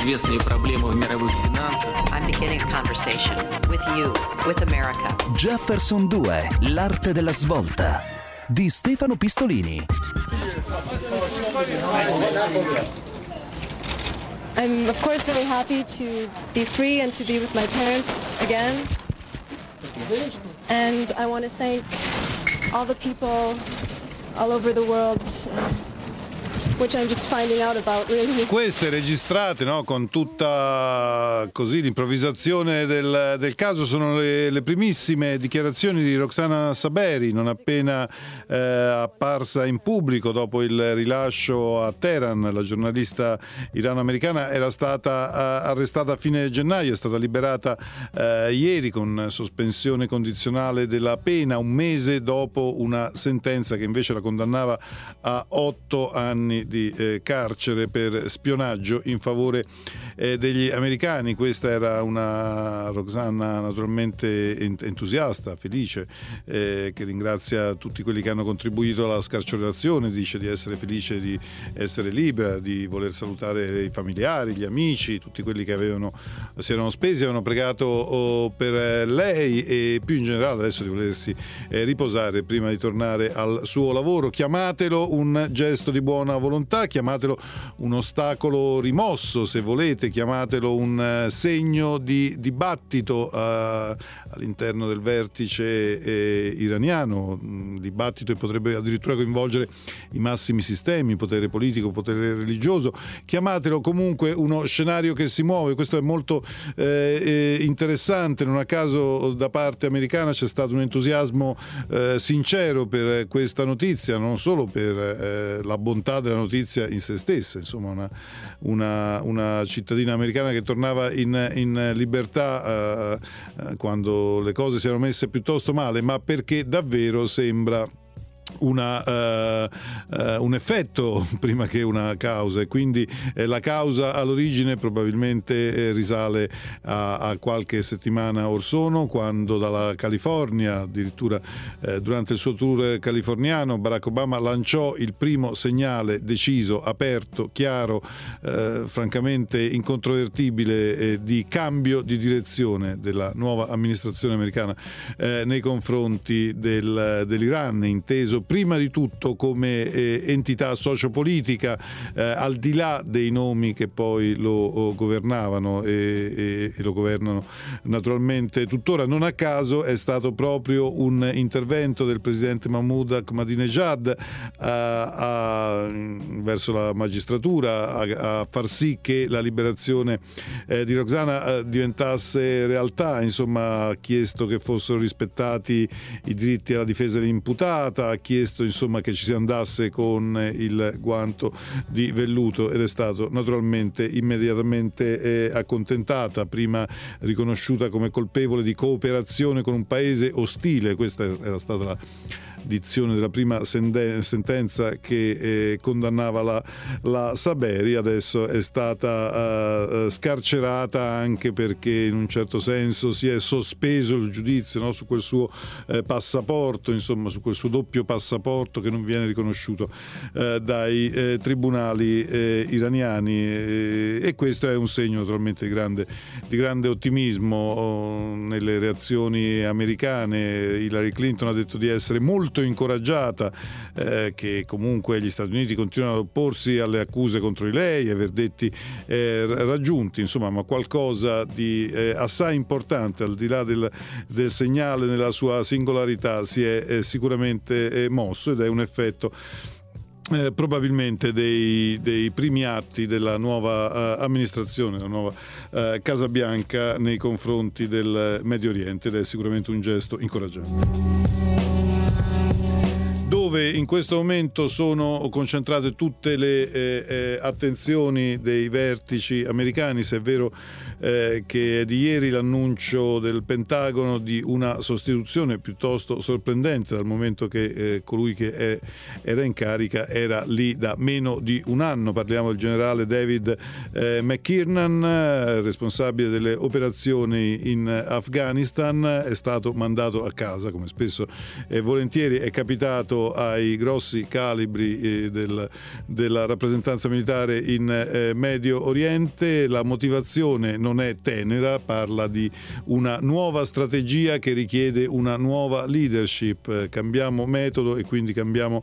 известные проблемы в мировых финансах. I'm beginning a conversation with you, with America. Jefferson 2, l'arte della svolta di Stefano Pistolini. I'm of course very happy to be free and to be with my parents again. And I want to thank all the people all over the world, which I'm just finding out about, really. Queste registrate, no, con tutta così l'improvvisazione del caso, sono le primissime dichiarazioni di Roxana Saberi, non appena apparsa in pubblico dopo il rilascio a Teheran. La giornalista irano-americana era stata arrestata a fine gennaio, è stata liberata ieri con sospensione condizionale della pena, un mese dopo una sentenza che invece la condannava a 8 anni di carcere per spionaggio in favore degli americani. Questa era una Roxana naturalmente entusiasta, felice, che ringrazia tutti quelli che hanno contribuito alla scarcerazione, dice di essere felice di essere libera, di voler salutare i familiari, gli amici, tutti quelli che si erano spesi, avevano pregato per lei, e più in generale adesso di volersi riposare prima di tornare al suo lavoro. Chiamatelo un gesto di buona volontà, chiamatelo un ostacolo rimosso se volete, chiamatelo un segno di dibattito all'interno del vertice iraniano, dibattito che potrebbe addirittura coinvolgere i massimi sistemi, potere politico, potere religioso. Chiamatelo comunque uno scenario che si muove. Questo è molto interessante. Non a caso da parte americana c'è stato un entusiasmo sincero per questa notizia, non solo per la bontà della notizia in se stessa, insomma una cittadina americana che tornava in libertà quando le cose si erano messe piuttosto male, ma perché davvero sembra un effetto prima che una causa, e quindi la causa all'origine probabilmente risale a qualche settimana or sono, quando dalla California, addirittura durante il suo tour californiano, Barack Obama lanciò il primo segnale deciso, aperto, chiaro, francamente incontrovertibile, di cambio di direzione della nuova amministrazione americana nei confronti dell'Iran, inteso prima di tutto come entità sociopolitica, al di là dei nomi che poi lo governavano e lo governano naturalmente tuttora. Non a caso è stato proprio un intervento del presidente Mahmoud Ahmadinejad verso la magistratura a far sì che la liberazione di Roxana diventasse realtà. Insomma, ha chiesto che fossero rispettati i diritti alla difesa dell'imputata, ha chiesto insomma che ci si andasse con il guanto di velluto, ed è stato naturalmente immediatamente accontentata, prima riconosciuta come colpevole di cooperazione con un paese ostile. Questa era stata la dizione della prima sentenza che condannava la Saberi. Adesso è stata scarcerata anche perché in un certo senso si è sospeso il giudizio, no, su quel suo passaporto, insomma su quel suo doppio passaporto che non viene riconosciuto dai tribunali iraniani, e questo è un segno naturalmente di grande ottimismo nelle reazioni americane. Hillary Clinton ha detto di essere molto incoraggiata che comunque gli Stati Uniti continuano ad opporsi alle accuse contro di lei, ai verdetti raggiunti, insomma, ma qualcosa di assai importante, al di là del segnale nella sua singolarità, si è sicuramente mosso, ed è un effetto probabilmente dei primi atti della nuova amministrazione, la nuova Casa Bianca nei confronti del Medio Oriente, ed è sicuramente un gesto incoraggiante. Dove in questo momento sono concentrate tutte le attenzioni dei vertici americani, se è vero che è di ieri l'annuncio del Pentagono di una sostituzione piuttosto sorprendente, dal momento che colui che era in carica era lì da meno di un anno. Parliamo del generale David McKiernan, responsabile delle operazioni in Afghanistan. È stato mandato a casa, come spesso e volentieri è capitato ai grossi calibri della rappresentanza militare in Medio Oriente. La motivazione non è tenera, parla di una nuova strategia che richiede una nuova leadership. Cambiamo metodo e quindi cambiamo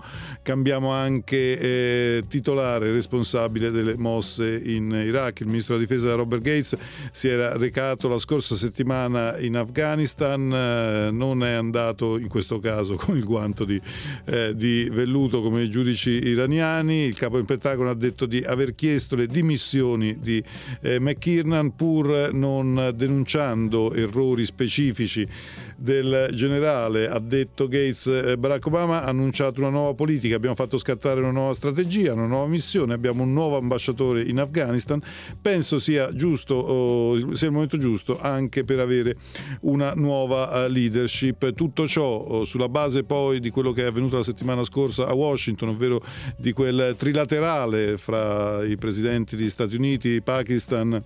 anche titolare responsabile delle mosse in Iraq. Il ministro della difesa Robert Gates si era recato la scorsa settimana in Afghanistan, non è andato in questo caso con il guanto di velluto come i giudici iraniani. Il capo del Pentagono ha detto di aver chiesto le dimissioni di McKiernan, pur non denunciando errori specifici del generale. Ha detto Gates: Barack Obama ha annunciato una nuova politica, abbiamo fatto scattare una nuova strategia, una nuova missione, abbiamo un nuovo ambasciatore in Afghanistan. Penso sia il momento giusto anche per avere una nuova leadership. Tutto ciò sulla base poi di quello che è avvenuto la settimana scorsa a Washington, ovvero di quel trilaterale fra i presidenti degli Stati Uniti, Pakistan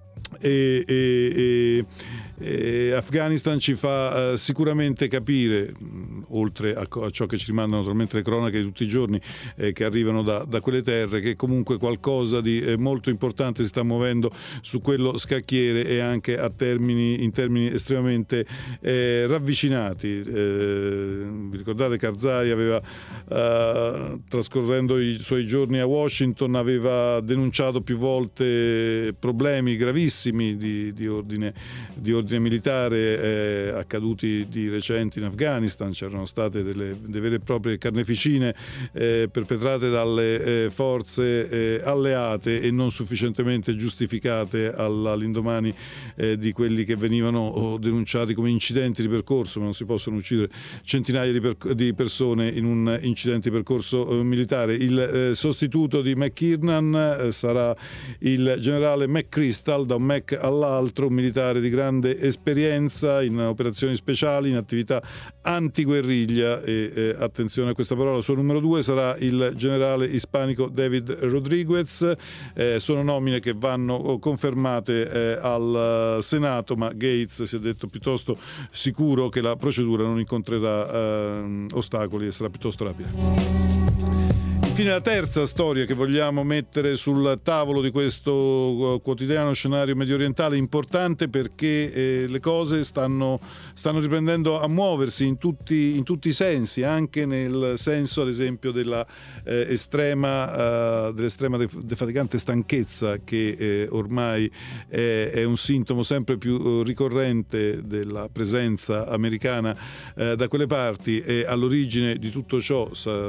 e Afghanistan, ci fa sicuramente capire, oltre a ciò che ci rimandano naturalmente le cronache di tutti i giorni che arrivano da quelle terre, che comunque qualcosa di molto importante si sta muovendo su quello scacchiere e anche in termini estremamente ravvicinati. Vi ricordate Karzai aveva, trascorrendo i suoi giorni a Washington, aveva denunciato più volte problemi gravissimi di ordine militare accaduti di recente in Afghanistan. C'erano state delle vere e proprie carneficine perpetrate dalle forze alleate e non sufficientemente giustificate all'indomani di quelli che venivano denunciati come incidenti di percorso, ma non si possono uccidere centinaia di persone in un incidente di percorso militare. Il sostituto di McKiernan sarà il generale McChrystal, da un Mac all'altro, un militare di grande esperienza in operazioni speciali, in attività antiguerriglia e attenzione a questa parola. Il suo numero 2 sarà il generale ispanico David Rodriguez. Sono nomine che vanno confermate al Senato, ma Gates si è detto piuttosto sicuro che la procedura non incontrerà ostacoli e sarà piuttosto rapida. Infine la terza storia che vogliamo mettere sul tavolo di questo quotidiano scenario mediorientale, importante perché le cose stanno riprendendo a muoversi in tutti i sensi, anche nel senso ad esempio dell'estrema defaticante stanchezza che ormai è un sintomo sempre più ricorrente della presenza americana da quelle parti, e all'origine di tutto ciò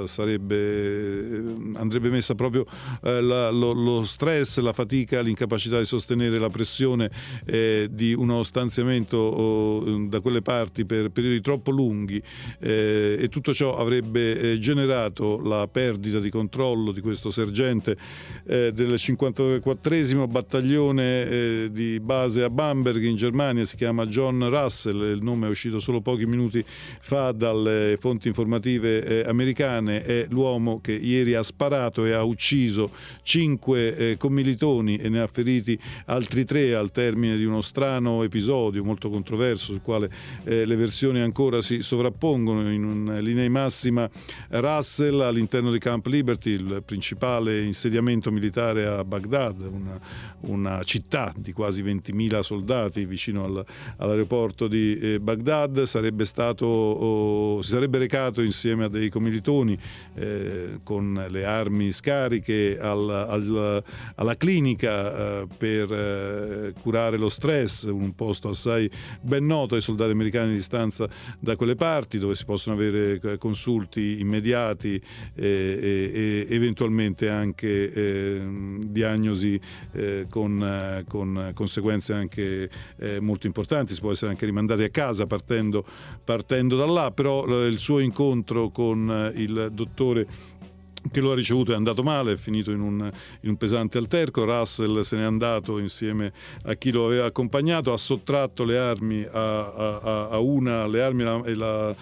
andrebbe messa proprio lo stress, la fatica, l'incapacità di sostenere la pressione di uno stanziamento da quelle parti per periodi troppo lunghi, e tutto ciò avrebbe generato la perdita di controllo di questo sergente del 54esimo battaglione di base a Bamberg in Germania. Si chiama John Russell, il nome è uscito solo pochi minuti fa dalle fonti informative americane. È l'uomo che ieri ha sparato e ha ucciso 5 commilitoni e ne ha feriti altri 3 al termine di uno strano episodio molto controverso, sul quale le versioni ancora si sovrappongono. In linea di massima, Russell all'interno di Camp Liberty, il principale insediamento militare a Baghdad, una città di quasi 20.000 soldati vicino all'aeroporto di Baghdad, si sarebbe recato insieme a dei commilitoni con le armi scariche alla clinica per curare lo stress, un posto assai ben noto ai soldati americani di stanza da quelle parti, dove si possono avere consulti immediati e eventualmente anche diagnosi con conseguenze anche molto importanti. Si può essere anche rimandati a casa partendo da là, però il suo incontro con il dottore che lo ha ricevuto è andato male, è finito in un pesante alterco. Russell se n'è andato insieme a chi lo aveva accompagnato, ha sottratto le armi a una, le armi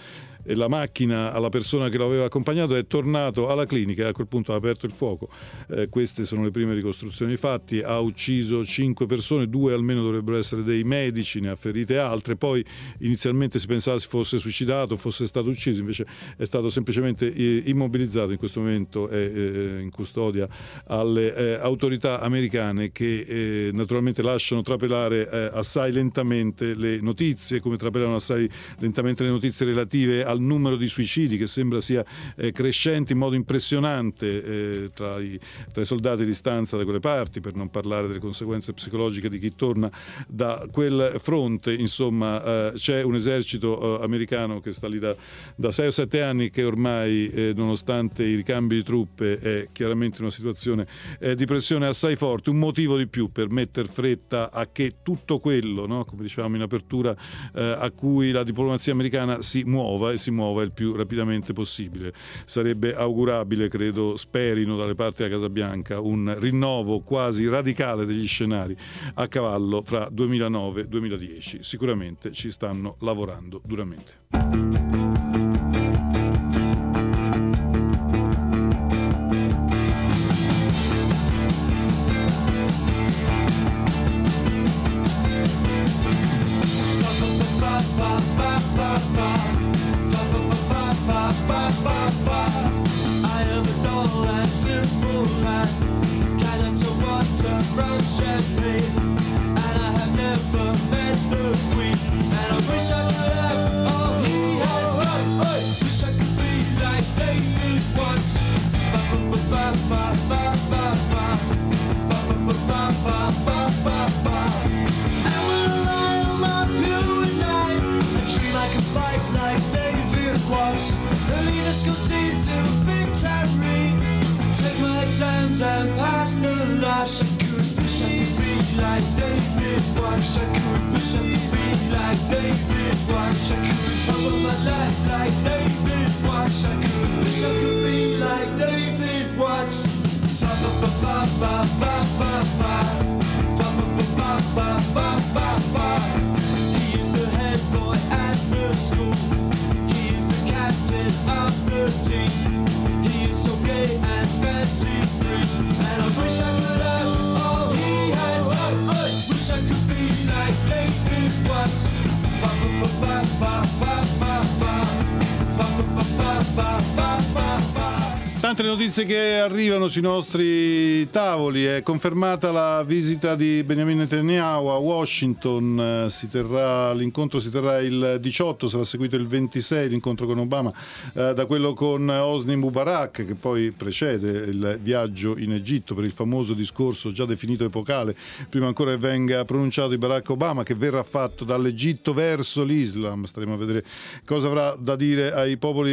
la macchina alla persona che lo aveva accompagnato, è tornato alla clinica e a quel punto ha aperto il fuoco. Queste sono le prime ricostruzioni dei fatti. Ha ucciso 5 persone, 2 almeno dovrebbero essere dei medici, ne ha ferite altre. Poi inizialmente si pensava si fosse suicidato, fosse stato ucciso, invece è stato semplicemente immobilizzato. In questo momento è in custodia alle autorità americane, che naturalmente lasciano trapelare assai lentamente le notizie, come trapelano assai lentamente le notizie relative al numero di suicidi, che sembra sia crescente in modo impressionante tra i soldati di stanza da quelle parti, per non parlare delle conseguenze psicologiche di chi torna da quel fronte. Insomma, c'è un esercito americano che sta lì da 6 o 7 anni, che ormai nonostante i ricambi di truppe è chiaramente in una situazione di pressione assai forte. Un motivo di più per metter fretta a che tutto quello, no, come dicevamo in apertura, a cui la diplomazia americana si muova, e si muova il più rapidamente possibile. Sarebbe augurabile, credo sperino dalle parti della Casa Bianca, un rinnovo quasi radicale degli scenari a cavallo fra 2009 e 2010. Sicuramente ci stanno lavorando duramente. Exams and pass the last. I could wish I could be like David once. I could wish I could be like David once. I could cover my life like David once. I could wish I could be like David once. Ba ba ba ba ba ba ba ba ba ba ba ba ba ba. He is the head boy at the school. He is the captain of the team. He is so gay and fancy free, and I wish I could have all he has. Wish I could be like David once. Ba ba ba ba ba ba ba ba ba ba ba ba ba ba. Tante notizie che arrivano sui nostri tavoli. È confermata la visita di Benjamin Netanyahu a Washington. L'incontro si terrà il 18, sarà seguito il 26 l'incontro con Obama, da quello con Hosni Mubarak, che poi precede il viaggio in Egitto per il famoso discorso già definito epocale, prima ancora che venga pronunciato di Barack Obama, che verrà fatto dall'Egitto verso l'Islam. Staremo a vedere cosa avrà da dire ai popoli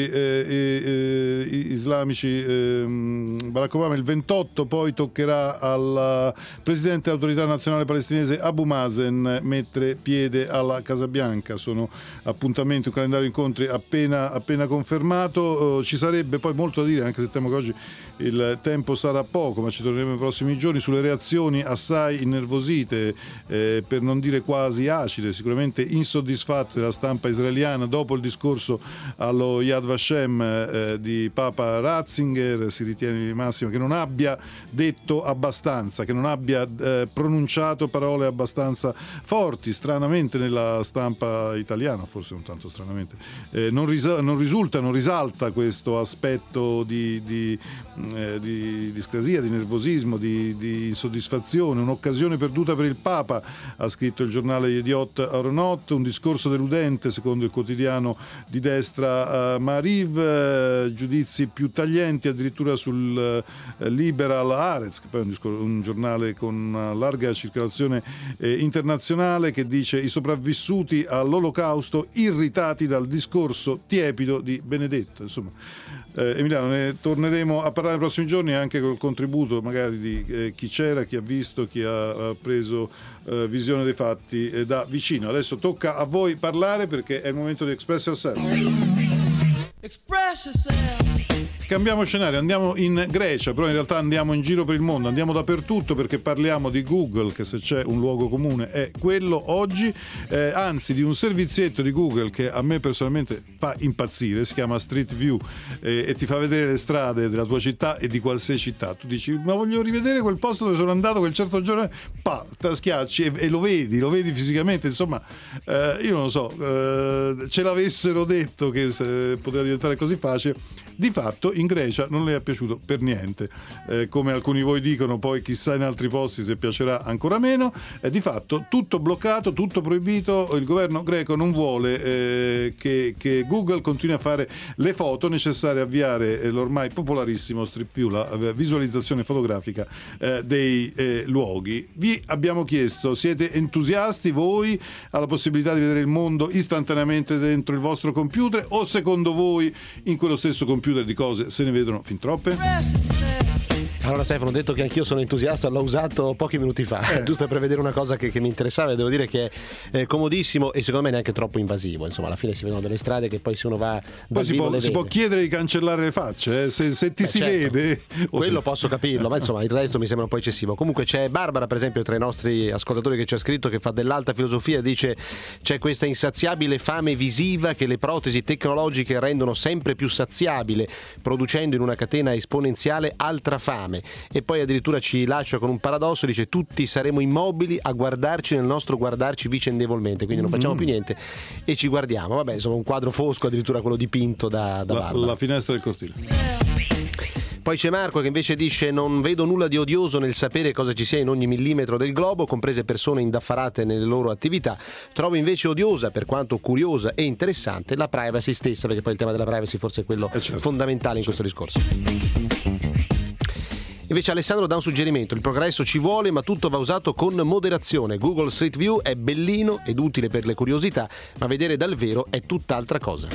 islamici Barack Obama. Il 28 poi toccherà al presidente dell'autorità nazionale palestinese Abu Mazen mettere piede alla Casa Bianca. Sono appuntamenti, un calendario di incontri appena confermato. Ci sarebbe poi molto da dire, anche se temo che oggi il tempo sarà poco, ma ci torneremo nei prossimi giorni, sulle reazioni assai innervosite, per non dire quasi acide, sicuramente insoddisfatte della stampa israeliana dopo il discorso allo Yad Vashem di Papa Ratzinger. Si ritiene di massima che non abbia detto abbastanza, che non abbia pronunciato parole abbastanza forti. Stranamente nella stampa italiana, forse non tanto stranamente, non risalta questo aspetto di discrasia, di nervosismo, di insoddisfazione. Un'occasione perduta per il Papa, ha scritto il giornale Yediot Aharonot, un discorso deludente secondo il quotidiano di destra Maariv, giudizi più taglienti addirittura sul Liberal Haaretz, che poi è un giornale con una larga circolazione internazionale, che dice: i sopravvissuti all'Olocausto irritati dal discorso tiepido di Benedetto. Insomma, Emiliano, ne torneremo a parlare nei prossimi giorni, anche col contributo magari di chi c'era, chi ha visto, chi ha preso visione dei fatti da vicino. Adesso tocca a voi parlare, perché è il momento di Express Yourself. Express yourself. Cambiamo scenario, andiamo in Grecia, però in realtà andiamo in giro per il mondo, andiamo dappertutto perché parliamo di Google, che se c'è un luogo comune è quello oggi, anzi di un servizietto di Google che a me personalmente fa impazzire, si chiama Street View e ti fa vedere le strade della tua città e di qualsiasi città. Tu dici, ma voglio rivedere quel posto dove sono andato quel certo giorno, schiacci e lo vedi fisicamente. Insomma, io non lo so, ce l'avessero detto che poteva diventare così facile. Di fatto in Grecia non le è piaciuto per niente, come alcuni di voi dicono, poi chissà in altri posti se piacerà ancora meno. Di fatto tutto bloccato, tutto proibito, il governo greco non vuole che Google continui a fare le foto necessarie a avviare l'ormai popolarissimo Street View, la visualizzazione fotografica dei luoghi. Vi abbiamo chiesto, siete entusiasti voi alla possibilità di vedere il mondo istantaneamente dentro il vostro computer, o secondo voi in quello stesso computer di cose se ne vedono fin troppe? Allora Stefano, ho detto che anch'io sono entusiasta, l'ho usato pochi minuti fa, giusto per vedere una cosa che mi interessava, e devo dire che è comodissimo e secondo me neanche troppo invasivo. Insomma, alla fine si vedono delle strade che poi se uno va da vivo si può chiedere di cancellare le facce, se ti si certo, vede. Quello posso capirlo, ma insomma il resto mi sembra un po' eccessivo. Comunque c'è Barbara, per esempio, tra i nostri ascoltatori, che ci ha scritto, che fa dell'alta filosofia, dice: c'è questa insaziabile fame visiva che le protesi tecnologiche rendono sempre più saziabile, producendo in una catena esponenziale altra fame. E poi addirittura ci lascia con un paradosso, dice: tutti saremo immobili a guardarci nel nostro guardarci vicendevolmente, quindi non facciamo più niente e ci guardiamo. Vabbè, insomma, un quadro fosco, addirittura quello dipinto da Barbara. La finestra del cortile. Poi c'è Marco che invece dice: non vedo nulla di odioso nel sapere cosa ci sia in ogni millimetro del globo, comprese persone indaffarate nelle loro attività. Trovo invece odiosa, per quanto curiosa e interessante, la privacy stessa, perché poi il tema della privacy forse è quello fondamentale in questo discorso. Invece Alessandro dà un suggerimento: il progresso ci vuole, ma tutto va usato con moderazione. Google Street View è bellino ed utile per le curiosità, ma vedere dal vero è tutt'altra cosa.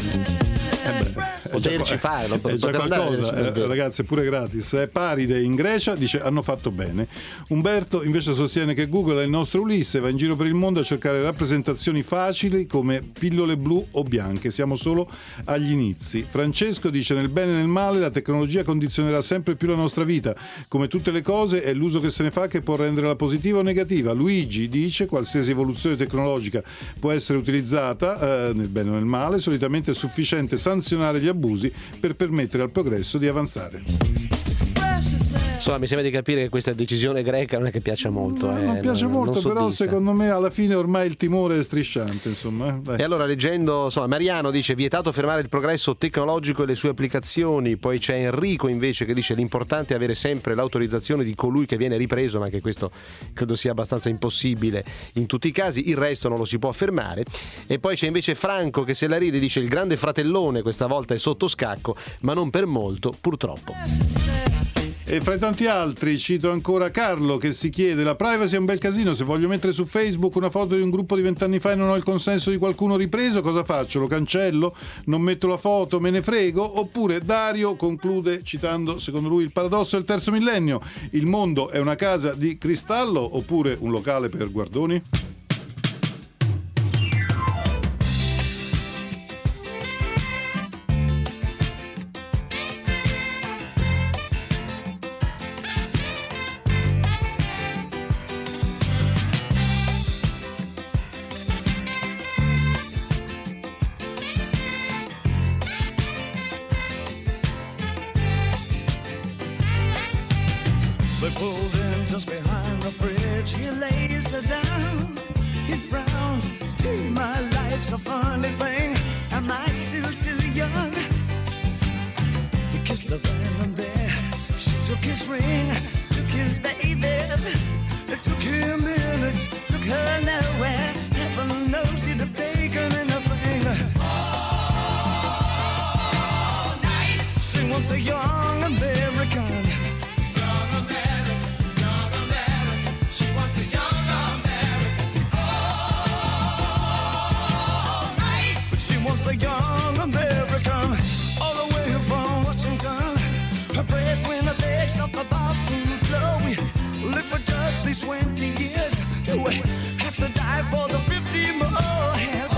Poterci farlo, è già qualcosa, ragazzi, è pure gratis. Paride in Grecia dice: hanno fatto bene. Umberto invece sostiene che Google è il nostro Ulisse, va in giro per il mondo a cercare rappresentazioni facili come pillole blu o bianche, siamo solo agli inizi. Francesco dice: nel bene e nel male la tecnologia condizionerà sempre più la nostra vita, come tutte le cose è l'uso che se ne fa che può renderla positiva o negativa. Luigi dice: qualsiasi evoluzione tecnologica può essere utilizzata nel bene o nel male, solitamente è sufficiente sanzionare gli abusi per permettere al progresso di avanzare. Insomma, mi sembra di capire che questa decisione greca non è che piaccia molto. Non piace molto, però secondo me alla fine ormai il timore è strisciante, insomma. E allora, leggendo, insomma, Mariano dice: vietato fermare il progresso tecnologico e le sue applicazioni. Poi c'è Enrico invece che dice: l'importante è avere sempre l'autorizzazione di colui che viene ripreso, ma anche questo credo sia abbastanza impossibile in tutti i casi, il resto non lo si può fermare. E poi c'è invece Franco che se la ride, dice: il grande fratellone questa volta è sotto scacco, ma non per molto, purtroppo. E fra i tanti altri cito ancora Carlo che si chiede: la privacy è un bel casino, se voglio mettere su Facebook una foto di un gruppo di 20 anni fa e non ho il consenso di qualcuno ripreso, cosa faccio? Lo cancello? Non metto la foto? Me ne frego? Oppure Dario conclude citando secondo lui il paradosso del terzo millennio: il mondo è una casa di cristallo oppure un locale per guardoni?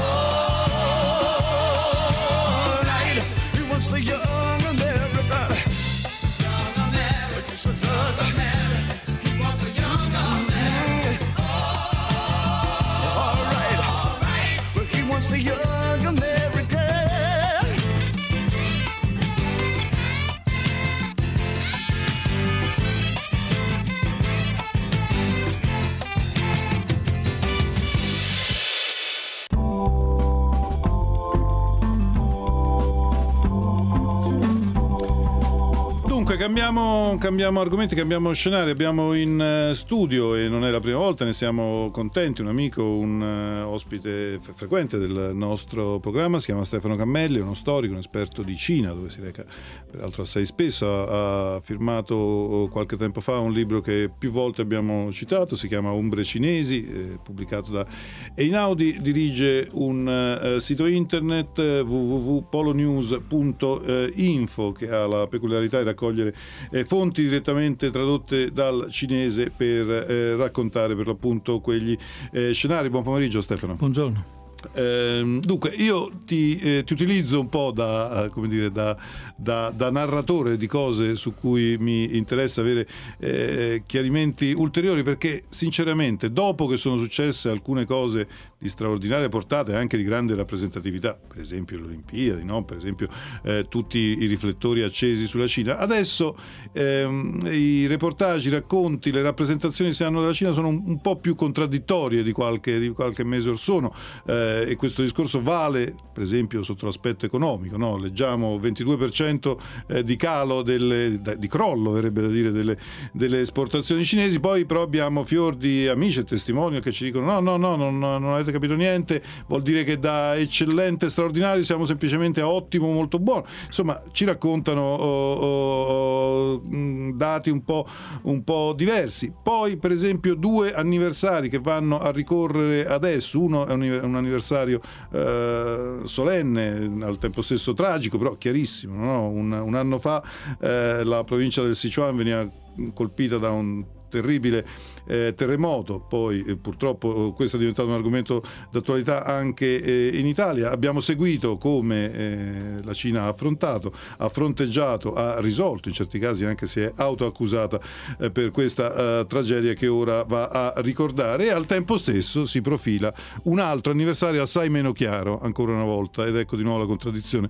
He wants the young America. Dunque cambiamo argomenti, cambiamo scenario. Abbiamo in studio, e non è la prima volta, ne siamo contenti, un amico, un ospite frequente del nostro programma, si chiama Stefano Cammelli, è uno storico, un esperto di Cina, dove si reca peraltro assai spesso. Ha firmato qualche tempo fa un libro che più volte abbiamo citato, si chiama Ombre cinesi, pubblicato da Einaudi. Dirige un sito internet www.polonews.info che ha la peculiarità di raccogliere fonti direttamente tradotte dal cinese per raccontare per l'appunto quegli scenari. Buon pomeriggio Stefano. Buongiorno. Dunque io ti utilizzo un po' da narratore di cose su cui mi interessa avere chiarimenti ulteriori, perché sinceramente dopo che sono successe alcune cose di straordinaria portata e anche di grande rappresentatività, per esempio le Olimpiadi, no? Per esempio tutti i riflettori accesi sulla Cina, adesso i reportage, i racconti, le rappresentazioni che si hanno della Cina sono un po' più contraddittorie di qualche mese or sono. E questo discorso vale per esempio sotto l'aspetto economico, no? Leggiamo 22% di calo, di crollo verrebbe da dire, delle esportazioni cinesi. Poi però abbiamo fior di amici e testimoni che ci dicono no, non avete capito niente, vuol dire che da eccellente, straordinario siamo semplicemente a ottimo, molto buono. Insomma, ci raccontano dati un po' diversi. Poi per esempio 2 anniversari che vanno a ricorrere adesso. Uno è un anniversario solenne, al tempo stesso tragico, però chiarissimo, no? Un anno fa la provincia del Sichuan veniva colpita da un terribile terremoto. Poi purtroppo questo è diventato un argomento d'attualità anche in Italia. Abbiamo seguito come la Cina ha affrontato, ha fronteggiato, ha risolto, in certi casi anche si è autoaccusata per questa tragedia che ora va a ricordare, e al tempo stesso si profila un altro anniversario assai meno chiaro, ancora una volta, ed ecco di nuovo la contraddizione.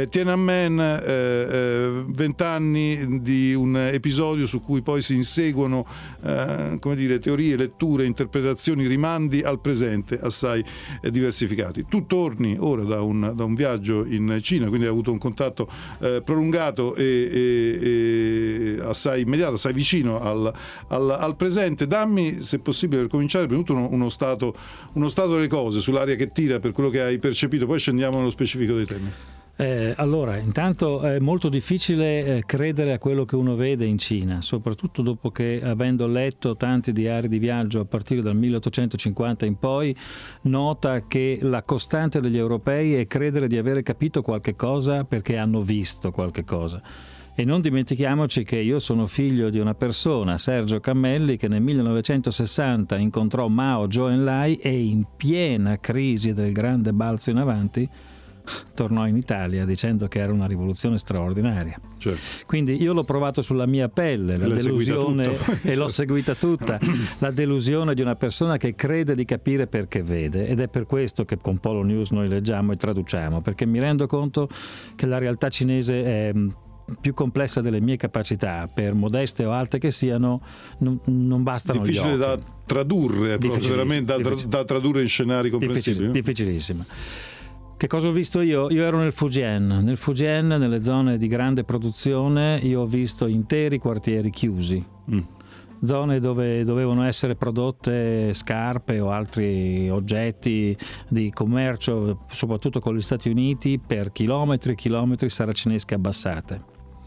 Tiananmen, 20 anni di un episodio su cui poi si inseguono teorie, letture, interpretazioni, rimandi al presente assai diversificati. Tu torni ora da un viaggio in Cina, quindi hai avuto un contatto prolungato e assai immediato, assai vicino al presente. Dammi, se possibile, per cominciare, prima di tutto uno stato delle cose sull'aria che tira, per quello che hai percepito, poi scendiamo nello specifico dei temi. Allora, intanto è molto difficile credere a quello che uno vede in Cina, soprattutto dopo che, avendo letto tanti diari di viaggio a partire dal 1850 in poi, nota che la costante degli europei è credere di avere capito qualche cosa perché hanno visto qualche cosa. E non dimentichiamoci che io sono figlio di una persona, Sergio Cammelli, che nel 1960 incontrò Mao Zhou Enlai e in piena crisi del grande balzo in avanti tornò in Italia dicendo che era una rivoluzione straordinaria. Certo. Quindi io l'ho provato sulla mia pelle, la delusione, e l'ho seguita tutta, la delusione di una persona che crede di capire perché vede, ed è per questo che con Polo News noi leggiamo e traduciamo, perché mi rendo conto che la realtà cinese è più complessa delle mie capacità, per modeste o alte che siano, non bastano gli occhi. Difficile da tradurre, proprio veramente da tradurre in scenari comprensibili. Difficilissima. Che cosa ho visto io? Io ero nel Fujian, nelle zone di grande produzione. Io ho visto interi quartieri chiusi, zone dove dovevano essere prodotte scarpe o altri oggetti di commercio, soprattutto con gli Stati Uniti, per chilometri e chilometri saracinesche abbassate.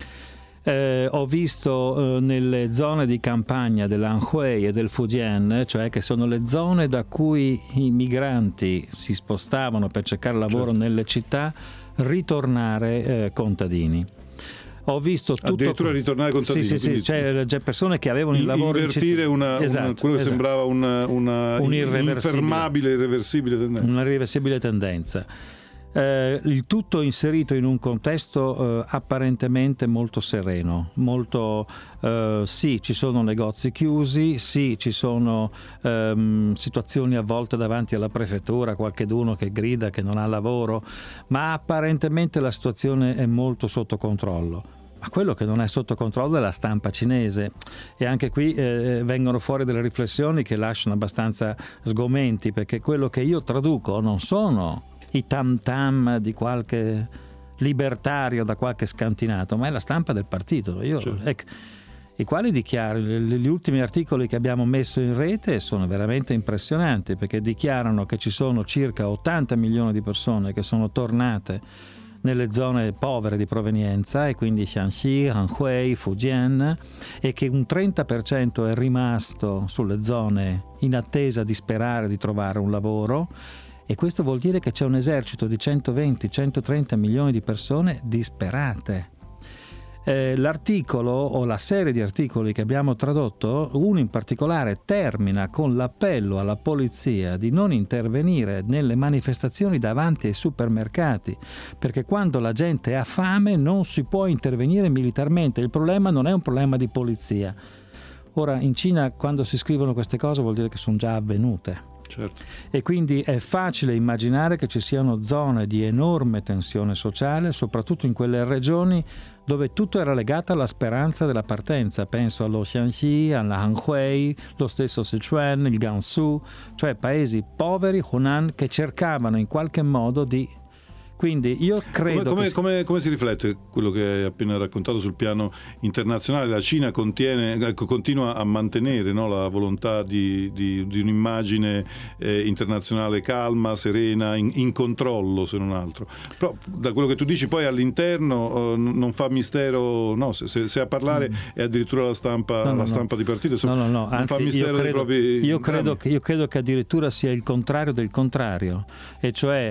Ho visto nelle zone di campagna dell'Anhui e del Fujian, cioè che sono le zone da cui i migranti si spostavano per cercare lavoro, certo, nelle città, ritornare contadini. Ho visto tutto, addirittura ritornare contadini. Sì, c'è persone che avevano il lavoro invertire quello che sembrava una infermabile, irreversibile tendenza. Una irreversibile tendenza. Il tutto inserito in un contesto apparentemente molto sereno, molto sì, ci sono negozi chiusi, sì, ci sono situazioni a volte davanti alla prefettura, qualcheduno che grida che non ha lavoro, ma apparentemente la situazione è molto sotto controllo. Ma quello che non è sotto controllo è la stampa cinese, e anche qui vengono fuori delle riflessioni che lasciano abbastanza sgomenti, perché quello che io traduco non sono i tam tam di qualche libertario da qualche scantinato, ma è la stampa del partito. Ecco, i quali dichiarano, gli ultimi articoli che abbiamo messo in rete sono veramente impressionanti, perché dichiarano che ci sono circa 80 milioni di persone che sono tornate nelle zone povere di provenienza, e quindi Shanxi, Anhui, Fujian, e che un 30% è rimasto sulle zone in attesa di sperare di trovare un lavoro, e questo vuol dire che c'è un esercito di 120-130 milioni di persone disperate. L'articolo o la serie di articoli che abbiamo tradotto, uno in particolare, termina con l'appello alla polizia di non intervenire nelle manifestazioni davanti ai supermercati, perché quando la gente ha fame non si può intervenire militarmente. Il problema non è un problema di polizia. Ora, in Cina, quando si scrivono queste cose, vuol dire che sono già avvenute. Certo. E quindi è facile immaginare che ci siano zone di enorme tensione sociale, soprattutto in quelle regioni dove tutto era legato alla speranza della partenza. Penso allo Shanxi, alla Anhui, lo stesso Sichuan, il Gansu, cioè paesi poveri, Hunan, che cercavano in qualche modo di... Quindi io credo come si riflette quello che hai appena raccontato sul piano internazionale? La Cina continua a mantenere, no, la volontà di un'immagine internazionale calma, serena, in controllo, se non altro. Però da quello che tu dici poi all'interno non fa mistero, no, se a parlare è addirittura la stampa di partito, no, non anzi, fa mistero dei propri io credo che addirittura sia il contrario del contrario, e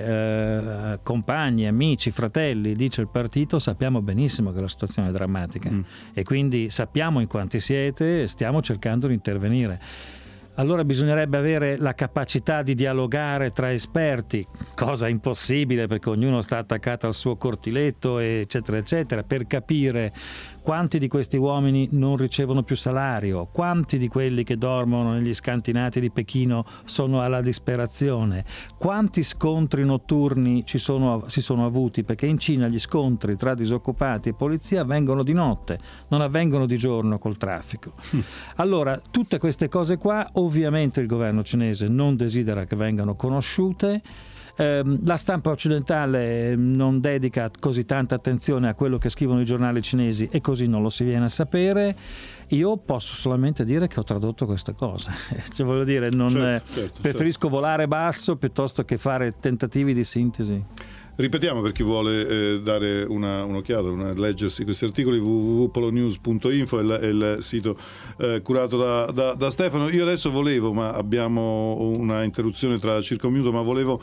cioè compagni, amici, fratelli, dice il partito, sappiamo benissimo che la situazione è drammatica e quindi sappiamo in quanti siete, stiamo cercando di intervenire. Allora bisognerebbe avere la capacità di dialogare tra esperti, cosa impossibile perché ognuno sta attaccato al suo cortiletto, eccetera eccetera, per capire quanti di questi uomini non ricevono più salario, quanti di quelli che dormono negli scantinati di Pechino sono alla disperazione, quanti scontri notturni si sono avuti, perché in Cina gli scontri tra disoccupati e polizia avvengono di notte, non avvengono di giorno col traffico. Allora, tutte queste cose qua, ovviamente il governo cinese non desidera che vengano conosciute. La stampa occidentale non dedica così tanta attenzione a quello che scrivono i giornali cinesi e così non lo si viene a sapere. Io posso solamente dire che ho tradotto queste cose, cioè, voglio dire, preferisco volare basso piuttosto che fare tentativi di sintesi. Ripetiamo per chi vuole dare un'occhiata, leggersi questi articoli, www.polonews.info è il sito curato da Stefano. Io adesso volevo, ma abbiamo una interruzione tra circa un minuto, ma volevo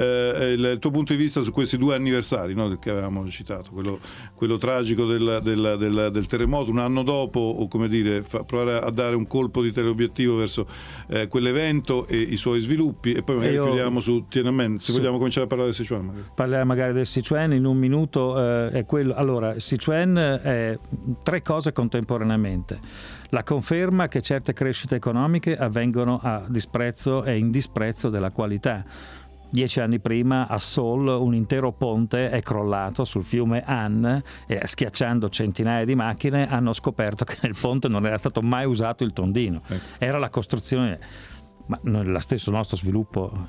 il tuo punto di vista su questi 2 anniversari, no, che avevamo citato, quello tragico del terremoto, un anno dopo, o come dire, provare a dare un colpo di teleobiettivo verso quell'evento e i suoi sviluppi, e poi magari chiudiamo su Tiananmen, se vogliamo cominciare a parlare di Sichuan magari del Sichuan in un minuto. È quello. Allora, Sichuan è 3 cose contemporaneamente: la conferma che certe crescite economiche avvengono a disprezzo e in disprezzo della qualità. 10 anni prima a Seoul un intero ponte è crollato sul fiume Han e, schiacciando centinaia di macchine, hanno scoperto che nel ponte non era stato mai usato il tondino, era la costruzione. Ma lo stesso nostro sviluppo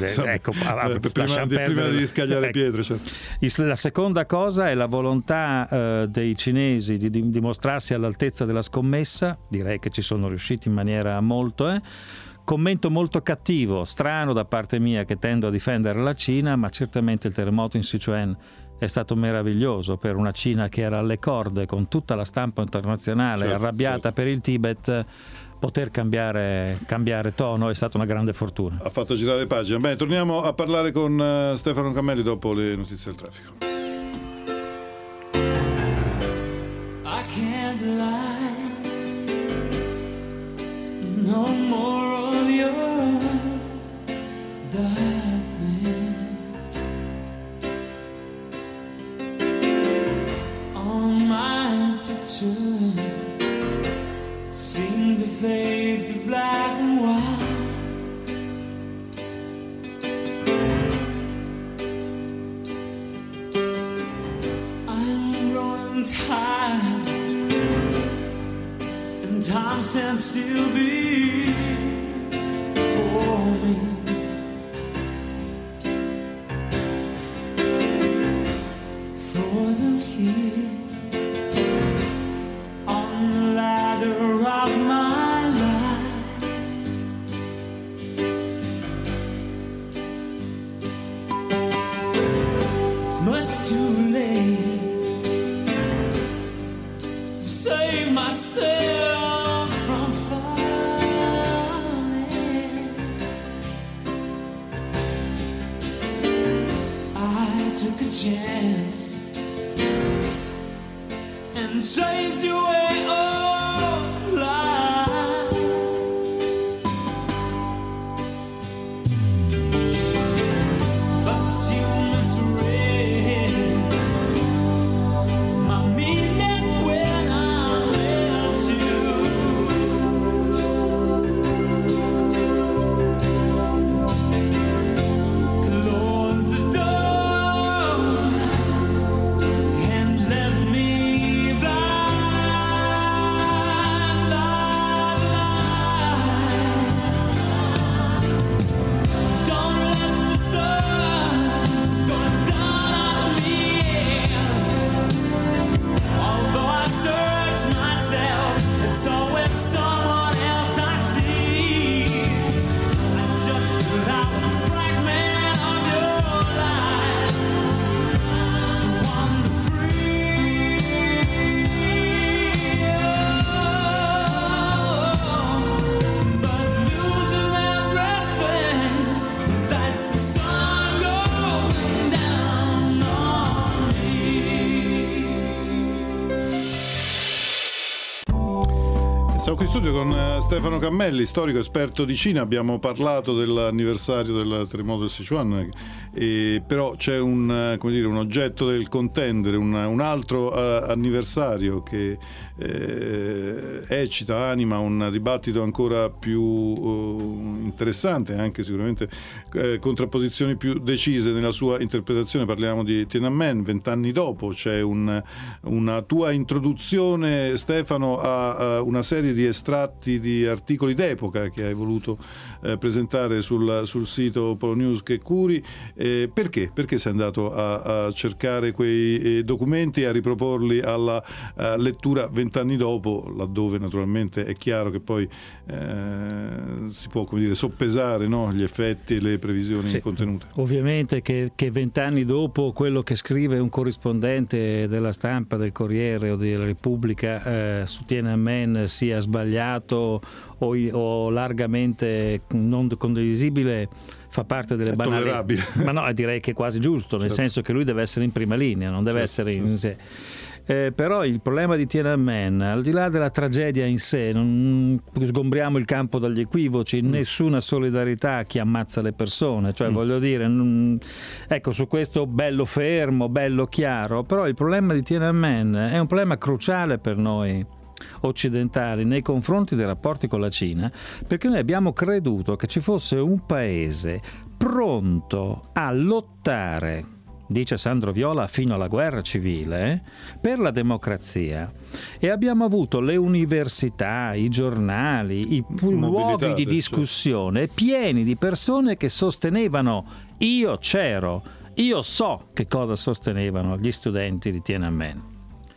prima di scagliare pietre, certo. La seconda cosa è la volontà dei cinesi di dimostrarsi all'altezza della scommessa. Direi che ci sono riusciti in maniera molto commento molto cattivo, strano da parte mia, che tendo a difendere la Cina, ma certamente il terremoto in Sichuan è stato meraviglioso per una Cina che era alle corde con tutta la stampa internazionale, arrabbiata per il Tibet. Poter cambiare tono è stata una grande fortuna. Ha fatto girare pagina. Bene, torniamo a parlare con Stefano Cammelli dopo le notizie del traffico. I can't lie, no more of your darkness on my picture. Seem to fade to black and white. I'm growing tired, and time stands still before me. For and changed your way of life. But you misread my meaning when I met you. Close the door and let me don't let the sun go down on me. Although I search myself, it's always someone else I see. I just allow a fragment of your life to wander free. But losing everything is like the sun going down on me. Siamo qui in studio con Stefano Cammelli, storico esperto di Cina. Abbiamo parlato dell'anniversario del terremoto del Sichuan, però c'è un oggetto del contendere, un altro anniversario che eccita, anima un dibattito ancora più interessante, anche sicuramente contrapposizioni più decise nella sua interpretazione. Parliamo di Tiananmen, 20 anni dopo. C'è una tua introduzione, Stefano, a una serie di estratti di articoli d'epoca che hai voluto presentare sul sito Polonews che curi. Perché sei andato a cercare quei documenti e a riproporli alla lettura 20 anni dopo, laddove naturalmente è chiaro che poi si può, come dire, soppesare, no, gli effetti e le previsioni contenute? Ovviamente che 20 anni dopo quello che scrive un corrispondente della Stampa, del Corriere o della Repubblica su Tiananmen sia sbagliato o largamente non condivisibile fa parte delle banali, ma no, direi che è quasi giusto, nel senso che lui deve essere in prima linea, non deve essere in sé. Però il problema di Tiananmen, al di là della tragedia in sé, non sgombriamo il campo dagli equivoci, nessuna solidarietà a chi ammazza le persone, cioè voglio dire, ecco, su questo bello fermo, bello chiaro. Però il problema di Tiananmen è un problema cruciale per noi occidentali nei confronti dei rapporti con la Cina, perché noi abbiamo creduto che ci fosse un paese pronto a lottare, dice Sandro Viola, fino alla guerra civile, per la democrazia, e abbiamo avuto le università, i giornali, i luoghi di discussione pieni di persone che sostenevano, io c'ero, io so che cosa sostenevano gli studenti di Tiananmen.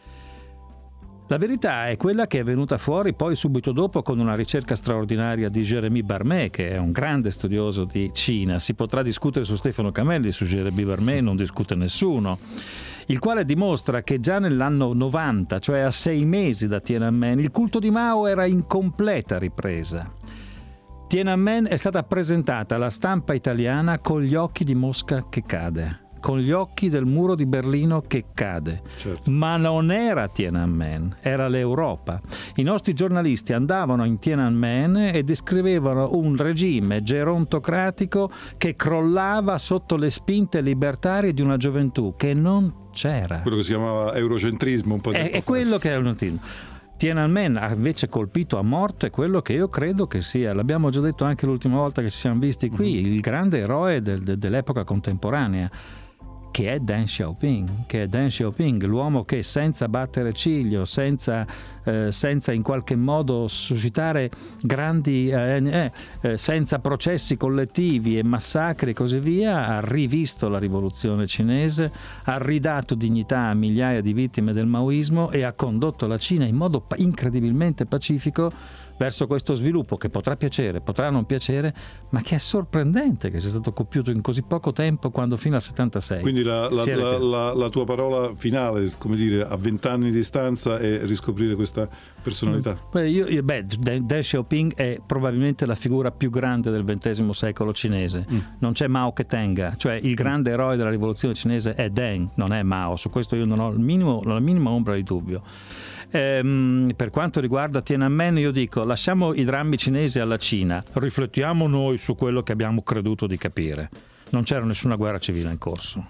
La verità è quella che è venuta fuori poi subito dopo con una ricerca straordinaria di Jérémy Barmé, che è un grande studioso di Cina. Si potrà discutere su Stefano Cammelli, su Jérémy Barmé non discute nessuno, il quale dimostra che già nell'anno 90, cioè a 6 mesi da Tiananmen, il culto di Mao era in completa ripresa. Tiananmen è stata presentata alla stampa italiana con gli occhi di Mosca che cade, con gli occhi del muro di Berlino che cade. Certo. Ma non era Tiananmen, era l'Europa. I nostri giornalisti andavano in Tiananmen e descrivevano un regime gerontocratico che crollava sotto le spinte libertarie di una gioventù che non c'era. Quello che si chiamava eurocentrismo un po' tempo fa. È quello che è eurocentrismo. Tiananmen ha invece colpito a morte quello che io credo che sia, l'abbiamo già detto anche l'ultima volta che ci siamo visti qui, il grande eroe dell'epoca contemporanea, che è Deng Xiaoping, l'uomo che senza battere ciglio, senza in qualche modo suscitare grandi senza processi collettivi e massacri e così via, ha rivisto la rivoluzione cinese, ha ridato dignità a migliaia di vittime del maoismo e ha condotto la Cina in modo incredibilmente pacifico verso questo sviluppo che potrà piacere, potrà non piacere, ma che è sorprendente che sia stato compiuto in così poco tempo, quando fino al 76. Quindi la tua parola finale, come dire, a 20 anni di distanza, è riscoprire questa personalità. Deng Xiaoping è probabilmente la figura più grande del XX secolo cinese. Non c'è Mao che tenga, cioè il grande eroe della rivoluzione cinese è Deng, non è Mao. Su questo io non ho la minima ombra di dubbio. Per quanto riguarda Tiananmen, io dico lasciamo i drammi cinesi alla Cina, riflettiamo noi su quello che abbiamo creduto di capire. Non c'era nessuna guerra civile in corso.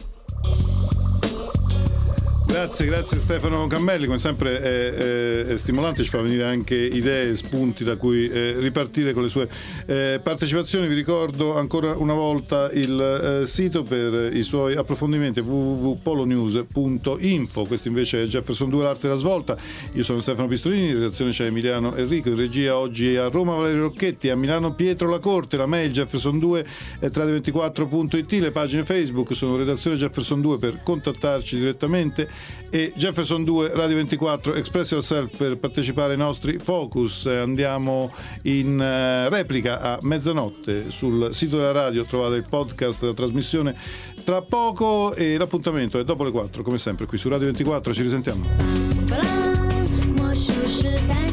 Grazie Stefano Cammelli, come sempre è stimolante, ci fa venire anche idee, spunti da cui ripartire con le sue partecipazioni. Vi ricordo ancora una volta il sito per i suoi approfondimenti, www.polonews.info. Questo invece è Jefferson 2, l'arte della svolta. Io sono Stefano Pistolini, in redazione c'è Emiliano Enrico, in regia oggi a Roma Valerio Rocchetti, a Milano Pietro Lacorte, la mail Jefferson2 radio24.it, le pagine Facebook sono redazione Jefferson 2 per contattarci direttamente, e Jefferson 2 Radio 24 Express Yourself per partecipare ai nostri focus. Andiamo in replica a mezzanotte sul sito della radio, trovate il podcast della trasmissione tra poco e l'appuntamento è dopo le 4 come sempre qui su Radio 24. Ci risentiamo.